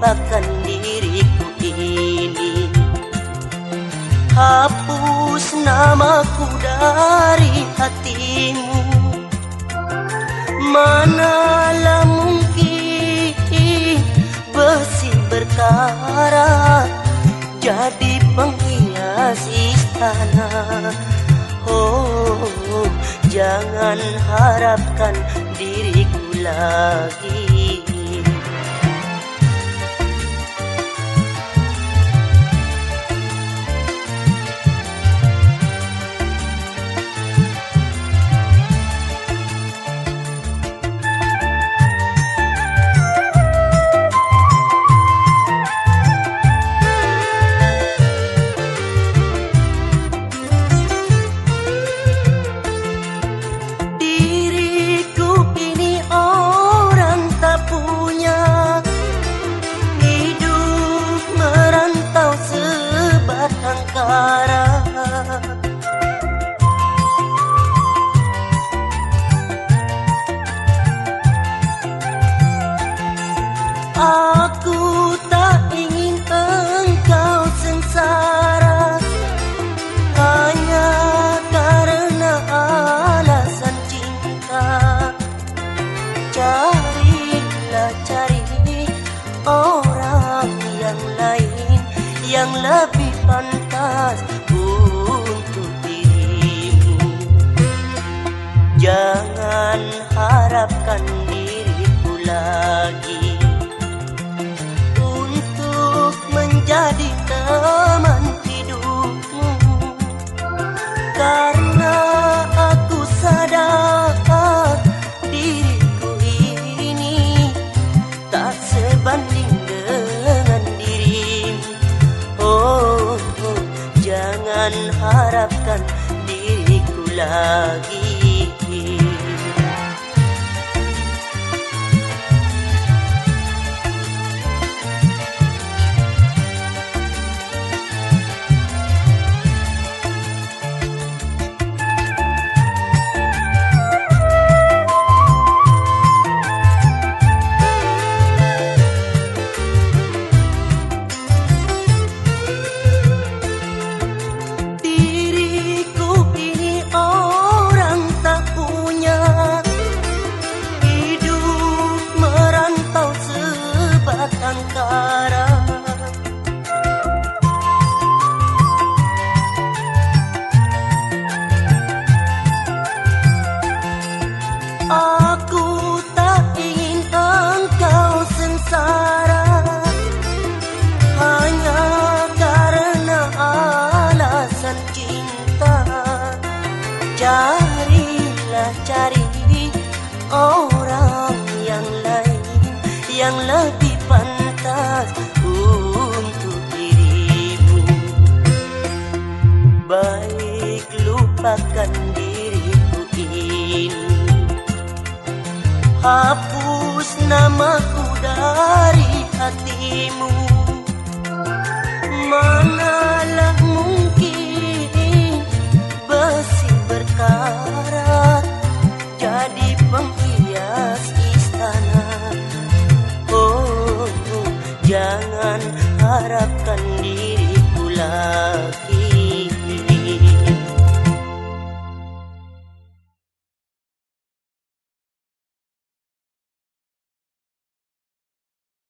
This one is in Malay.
lupakan diriku ini. Hapus namaku dari hatimu. Manalah mungkin besi berkarat jadi penghias istana. Oh, jangan harapkan diriku lagi. Aku tak ingin engkau sengsara hanya karena alasan cinta. Carilah cari orang yang lain yang lebih pantas untuk dirimu. Jangan harapkan diriku lagi untuk menjadi teman hidupmu, karena aku sadar diriku ini tak sebanding dengan dirimu. Oh, jangan harapkan diriku lagi. Aku tak ingin engkau sengsara hanya karena alasan cinta. Carilah cari orang yang lain yang lebih pantas untuk dirimu. Baik lupakan diriku ini. Hapus namaku dari hatimu. Manalah mungkin besi berkarat jadi penghias istana. Oh, jangan harapkan diriku lagi.